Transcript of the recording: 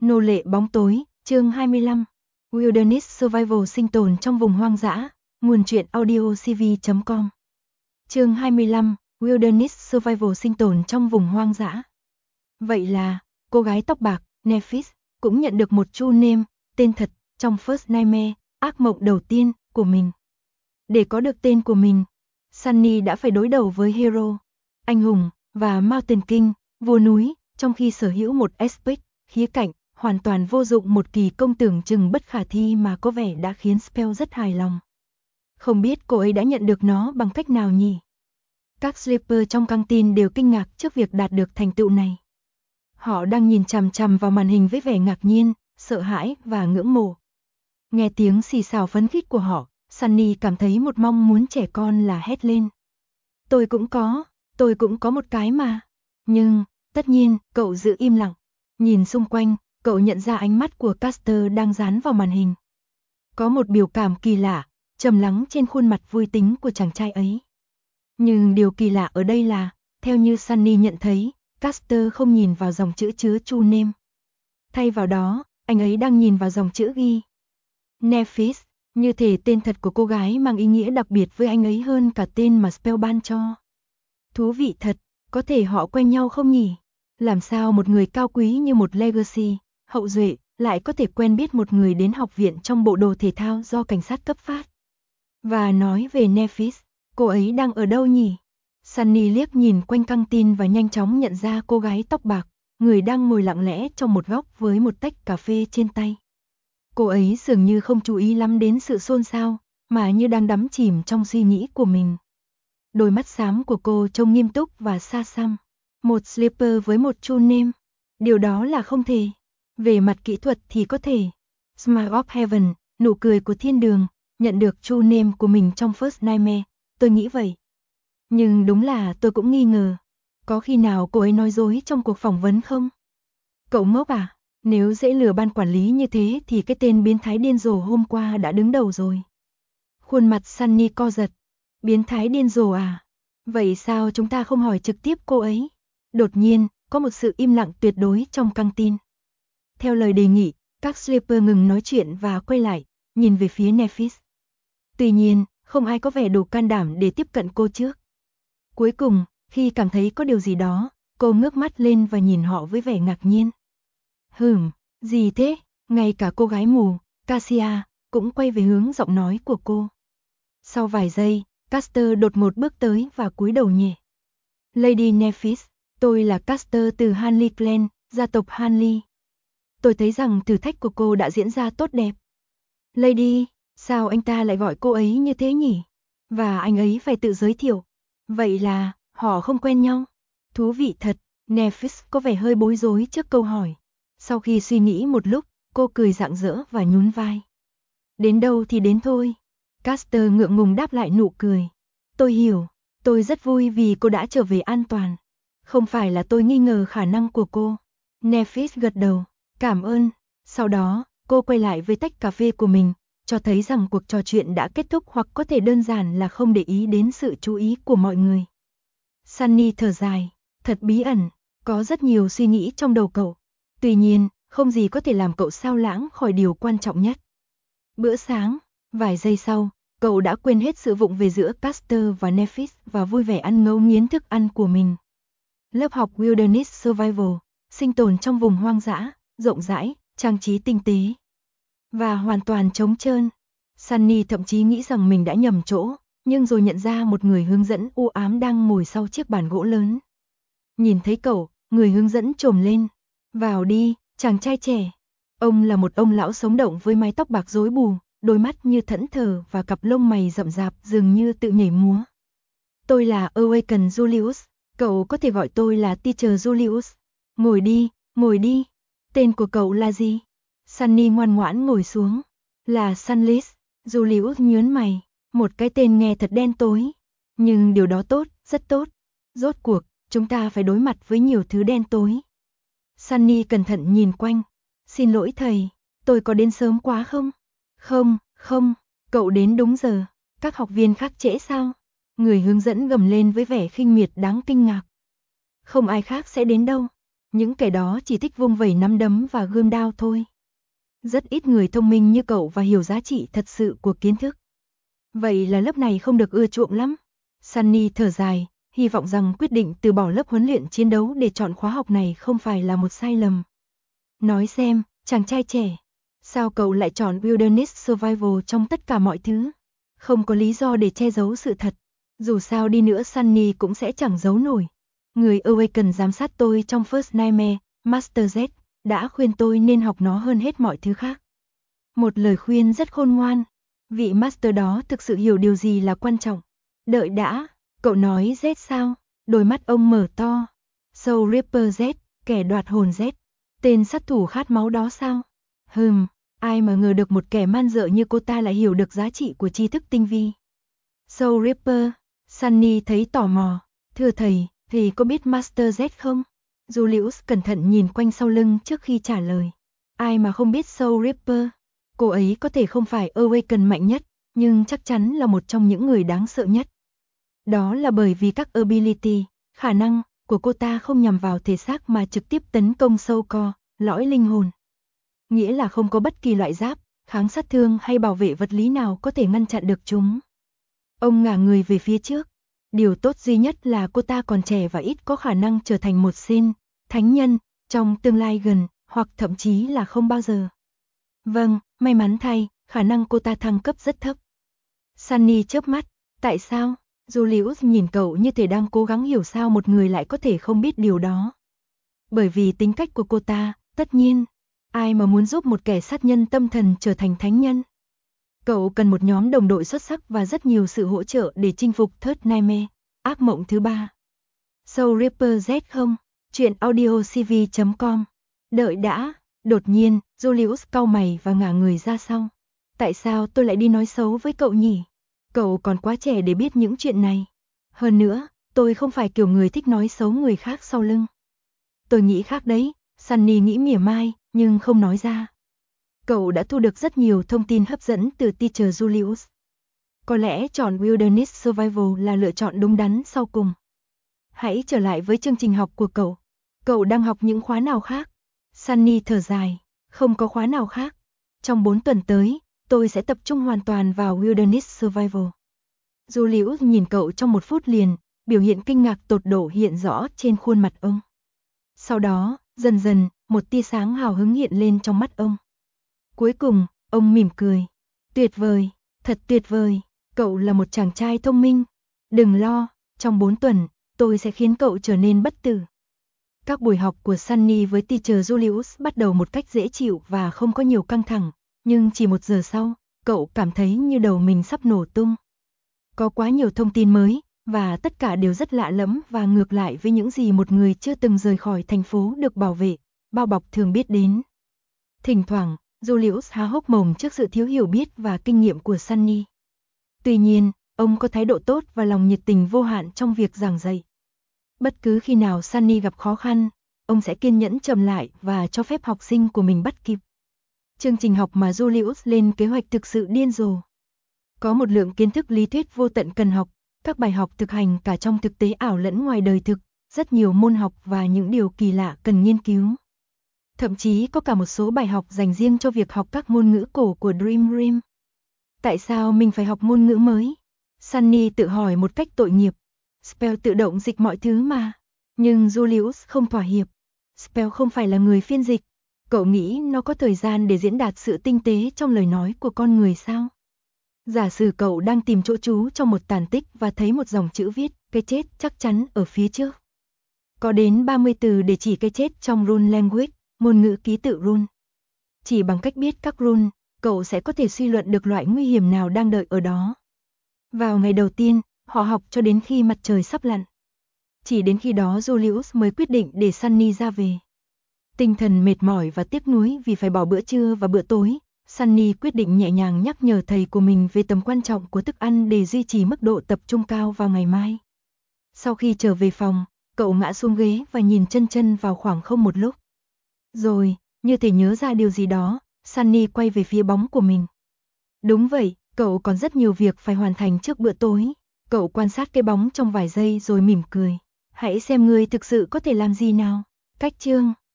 Nô lệ bóng tối, chương 25. Wilderness Survival sinh tồn trong vùng hoang dã, nguồn truyện audiocv.com. Chương 25, Wilderness Survival sinh tồn trong vùng hoang dã. Vậy là, cô gái tóc bạc, Nephis, cũng nhận được một true name, tên thật, trong First Nightmare, ác mộng đầu tiên, của mình. Để có được tên của mình, Sunny đã phải đối đầu với Hero, anh hùng, và Mountain King, vua núi, trong khi sở hữu một aspect, khía cạnh, hoàn toàn vô dụng một kỳ công tưởng chừng bất khả thi mà có vẻ đã khiến Spell rất hài lòng. Không biết cô ấy đã nhận được nó bằng cách nào nhỉ? Các sleeper trong căng tin đều kinh ngạc trước việc đạt được thành tựu này. Họ đang nhìn chằm chằm vào màn hình với vẻ ngạc nhiên, sợ hãi và ngưỡng mộ. Nghe tiếng xì xào phấn khích của họ, Sunny cảm thấy một mong muốn trẻ con là hét lên. Tôi cũng có một cái mà. Nhưng, tất nhiên, cậu giữ im lặng. Nhìn xung quanh, cậu nhận ra ánh mắt của Caster đang dán vào màn hình. Có một biểu cảm kỳ lạ, trầm lắng trên khuôn mặt vui tính của chàng trai ấy. Nhưng điều kỳ lạ ở đây là, theo như Sunny nhận thấy, Caster không nhìn vào dòng chữ chứa true name. Thay vào đó, anh ấy đang nhìn vào dòng chữ ghi Nephis, như thể tên thật của cô gái mang ý nghĩa đặc biệt với anh ấy hơn cả tên mà Spell ban cho. Thú vị thật, có thể họ quen nhau không nhỉ? Làm sao một người cao quý như một Legacy, hậu duệ, lại có thể quen biết một người đến học viện trong bộ đồ thể thao do cảnh sát cấp phát? Và nói về Nephis, cô ấy đang ở đâu nhỉ? Sunny liếc nhìn quanh căng tin và nhanh chóng nhận ra cô gái tóc bạc, người đang ngồi lặng lẽ trong một góc với một tách cà phê trên tay. Cô ấy dường như không chú ý lắm đến sự xôn xao, mà như đang đắm chìm trong suy nghĩ của mình. Đôi mắt xám của cô trông nghiêm túc và xa xăm. Một sleeper với một true name. Điều đó là không thể. Về mặt kỹ thuật thì có thể. Smile of Heaven, nụ cười của thiên đường, nhận được true name của mình trong First Nightmare. Tôi nghĩ vậy. Nhưng đúng là tôi cũng nghi ngờ. Có khi nào cô ấy nói dối trong cuộc phỏng vấn không? Cậu ngốc à? Nếu dễ lừa ban quản lý như thế thì cái tên biến thái điên rồ hôm qua đã đứng đầu rồi. Khuôn mặt Sunny co giật. Biến thái điên rồ à? Vậy sao chúng ta không hỏi trực tiếp cô ấy? Đột nhiên, có một sự im lặng tuyệt đối trong căng tin. Theo lời đề nghị, các sleeper ngừng nói chuyện và quay lại, nhìn về phía Nephis. Tuy nhiên, không ai có vẻ đủ can đảm để tiếp cận cô trước. Cuối cùng, khi cảm thấy có điều gì đó, cô ngước mắt lên và nhìn họ với vẻ ngạc nhiên. Gì thế? Ngay cả cô gái mù, Cassia, cũng quay về hướng giọng nói của cô. Sau vài giây, Caster đột ngột bước tới và cúi đầu nhẹ. Lady Nephis, tôi là Caster từ Hanley Clan, gia tộc Hanley. Tôi thấy rằng thử thách của cô đã diễn ra tốt đẹp. Lady, sao anh ta lại gọi cô ấy như thế nhỉ? Và anh ấy phải tự giới thiệu. Vậy là, họ không quen nhau. Thú vị thật, Nephis có vẻ hơi bối rối trước câu hỏi. Sau khi suy nghĩ một lúc, cô cười rạng rỡ và nhún vai. Đến đâu thì đến thôi. Caster ngượng ngùng đáp lại nụ cười. Tôi hiểu, tôi rất vui vì cô đã trở về an toàn. Không phải là tôi nghi ngờ khả năng của cô. Nephis gật đầu, cảm ơn. Sau đó, cô quay lại với tách cà phê của mình, cho thấy rằng cuộc trò chuyện đã kết thúc hoặc có thể đơn giản là không để ý đến sự chú ý của mọi người. Sunny thở dài, thật bí ẩn, có rất nhiều suy nghĩ trong đầu cậu. Tuy nhiên, không gì có thể làm cậu sao lãng khỏi điều quan trọng nhất. Bữa sáng, vài giây sau, cậu đã quên hết sự vụng về giữa Caster và Nephis và vui vẻ ăn ngấu nghiến thức ăn của mình. Lớp học Wilderness Survival, sinh tồn trong vùng hoang dã, rộng rãi, trang trí tinh tế và hoàn toàn trống trơn. Sunny thậm chí nghĩ rằng mình đã nhầm chỗ, nhưng rồi nhận ra một người hướng dẫn u ám đang ngồi sau chiếc bàn gỗ lớn. Nhìn thấy cậu, người hướng dẫn trồm lên. Vào đi, chàng trai trẻ. Ông là một ông lão sống động với mái tóc bạc rối bù, đôi mắt như thẫn thờ và cặp lông mày rậm rạp dường như tự nhảy múa. Tôi là Awaken Julius, cậu có thể gọi tôi là Teacher Julius. Ngồi đi. Tên của cậu là gì? Sunny ngoan ngoãn ngồi xuống. Là Sunless. Julius nhớn mày. Một cái tên nghe thật đen tối. Nhưng điều đó tốt, rất tốt. Rốt cuộc, chúng ta phải đối mặt với nhiều thứ đen tối. Sunny cẩn thận nhìn quanh. Xin lỗi thầy, tôi có đến sớm quá không? Không, cậu đến đúng giờ. Các học viên khác trễ sao? Người hướng dẫn gầm lên với vẻ khinh miệt đáng kinh ngạc. Không ai khác sẽ đến đâu. Những kẻ đó chỉ thích vung vẩy nắm đấm và gươm đao thôi. Rất ít người thông minh như cậu và hiểu giá trị thật sự của kiến thức. Vậy là lớp này không được ưa chuộng lắm. Sunny thở dài, hy vọng rằng quyết định từ bỏ lớp huấn luyện chiến đấu để chọn khóa học này không phải là một sai lầm. Nói xem, chàng trai trẻ, sao cậu lại chọn Wilderness Survival trong tất cả mọi thứ? Không có lý do để che giấu sự thật. Dù sao đi nữa Sunny cũng sẽ chẳng giấu nổi. Người Awaken giám sát tôi trong First Nightmare, Master Z, đã khuyên tôi nên học nó hơn hết mọi thứ khác. Một lời khuyên rất khôn ngoan. Vị Master đó thực sự hiểu điều gì là quan trọng. Đợi đã, cậu nói Z sao? Đôi mắt ông mở to. Soul Reaper Z, kẻ đoạt hồn Z. Tên sát thủ khát máu đó sao? Ai mà ngờ được một kẻ man dợ như cô ta lại hiểu được giá trị của tri thức tinh vi. Soul Reaper, Sunny thấy tò mò. Thưa thầy có biết Master Z không? Julius cẩn thận nhìn quanh sau lưng trước khi trả lời. Ai mà không biết Soul Reaper? Cô ấy có thể không phải Awaken mạnh nhất, nhưng chắc chắn là một trong những người đáng sợ nhất. Đó là bởi vì các ability, khả năng của cô ta không nhằm vào thể xác mà trực tiếp tấn công soul core, lõi linh hồn. Nghĩa là không có bất kỳ loại giáp, kháng sát thương hay bảo vệ vật lý nào có thể ngăn chặn được chúng. Ông ngả người về phía trước. Điều tốt duy nhất là cô ta còn trẻ và ít có khả năng trở thành một saint, thánh nhân, trong tương lai gần, hoặc thậm chí là không bao giờ. Vâng, may mắn thay, khả năng cô ta thăng cấp rất thấp. Sunny chớp mắt. Tại sao? Julius nhìn cậu như thể đang cố gắng hiểu sao một người lại có thể không biết điều đó. Bởi vì tính cách của cô ta, tất nhiên. Ai mà muốn giúp một kẻ sát nhân tâm thần trở thành thánh nhân? Cậu cần một nhóm đồng đội xuất sắc và rất nhiều sự hỗ trợ để chinh phục Third Nightmare, ác mộng thứ 3. Soul Reaper Z không? Chuyện audiocv.com. Đợi đã, đột nhiên, Julius cau mày và ngả người ra sau. Tại sao tôi lại đi nói xấu với cậu nhỉ? Cậu còn quá trẻ để biết những chuyện này. Hơn nữa, tôi không phải kiểu người thích nói xấu người khác sau lưng. Tôi nghĩ khác đấy, Sunny nghĩ mỉa mai, nhưng không nói ra. Cậu đã thu được rất nhiều thông tin hấp dẫn từ Teacher Julius. Có lẽ chọn Wilderness Survival là lựa chọn đúng đắn sau cùng. Hãy trở lại với chương trình học của cậu. Cậu đang học những khóa nào khác? Sunny thở dài, không có khóa nào khác. Trong 4 tuần tới, tôi sẽ tập trung hoàn toàn vào Wilderness Survival. Julius nhìn cậu trong 1 phút liền, biểu hiện kinh ngạc tột độ hiện rõ trên khuôn mặt ông. Sau đó, dần dần, một tia sáng hào hứng hiện lên trong mắt ông. Cuối cùng, ông mỉm cười. Tuyệt vời, thật tuyệt vời, cậu là một chàng trai thông minh. Đừng lo, trong 4 tuần, tôi sẽ khiến cậu trở nên bất tử. Các buổi học của Sunny với Teacher Julius bắt đầu một cách dễ chịu và không có nhiều căng thẳng, nhưng chỉ 1 giờ sau, cậu cảm thấy như đầu mình sắp nổ tung. Có quá nhiều thông tin mới, và tất cả đều rất lạ lẫm và ngược lại với những gì một người chưa từng rời khỏi thành phố được bảo vệ, bao bọc thường biết đến. Thỉnh thoảng, Julius há hốc mồm trước sự thiếu hiểu biết và kinh nghiệm của Sunny. Tuy nhiên, ông có thái độ tốt và lòng nhiệt tình vô hạn trong việc giảng dạy. Bất cứ khi nào Sunny gặp khó khăn, ông sẽ kiên nhẫn chậm lại và cho phép học sinh của mình bắt kịp. Chương trình học mà Julius lên kế hoạch thực sự điên rồ. Có một lượng kiến thức lý thuyết vô tận cần học, các bài học thực hành cả trong thực tế ảo lẫn ngoài đời thực, rất nhiều môn học và những điều kỳ lạ cần nghiên cứu. Thậm chí có cả một số bài học dành riêng cho việc học các ngôn ngữ cổ của Dream Realm. Tại sao mình phải học ngôn ngữ mới? Sunny tự hỏi một cách tội nghiệp. Spell tự động dịch mọi thứ mà. Nhưng Julius không thỏa hiệp. Spell không phải là người phiên dịch. Cậu nghĩ nó có thời gian để diễn đạt sự tinh tế trong lời nói của con người sao? Giả sử cậu đang tìm chỗ trú trong một tàn tích và thấy một dòng chữ viết, cái chết chắc chắn ở phía trước. Có đến 30 từ để chỉ cái chết trong rune language, ngôn ngữ ký tự rune. Chỉ bằng cách biết các rune, cậu sẽ có thể suy luận được loại nguy hiểm nào đang đợi ở đó. Vào ngày đầu tiên, họ học cho đến khi mặt trời sắp lặn. Chỉ đến khi đó Julius mới quyết định để Sunny ra về. Tinh thần mệt mỏi và tiếc nuối vì phải bỏ bữa trưa và bữa tối, Sunny quyết định nhẹ nhàng nhắc nhở thầy của mình về tầm quan trọng của thức ăn để duy trì mức độ tập trung cao vào ngày mai. Sau khi trở về phòng, cậu ngã xuống ghế và nhìn chân vào khoảng không một lúc. Rồi, như thể nhớ ra điều gì đó, Sunny quay về phía bóng của mình. Đúng vậy, cậu còn rất nhiều việc phải hoàn thành trước bữa tối. Cậu quan sát cái bóng trong vài giây rồi mỉm cười. Hãy xem ngươi thực sự có thể làm gì nào. Cách chương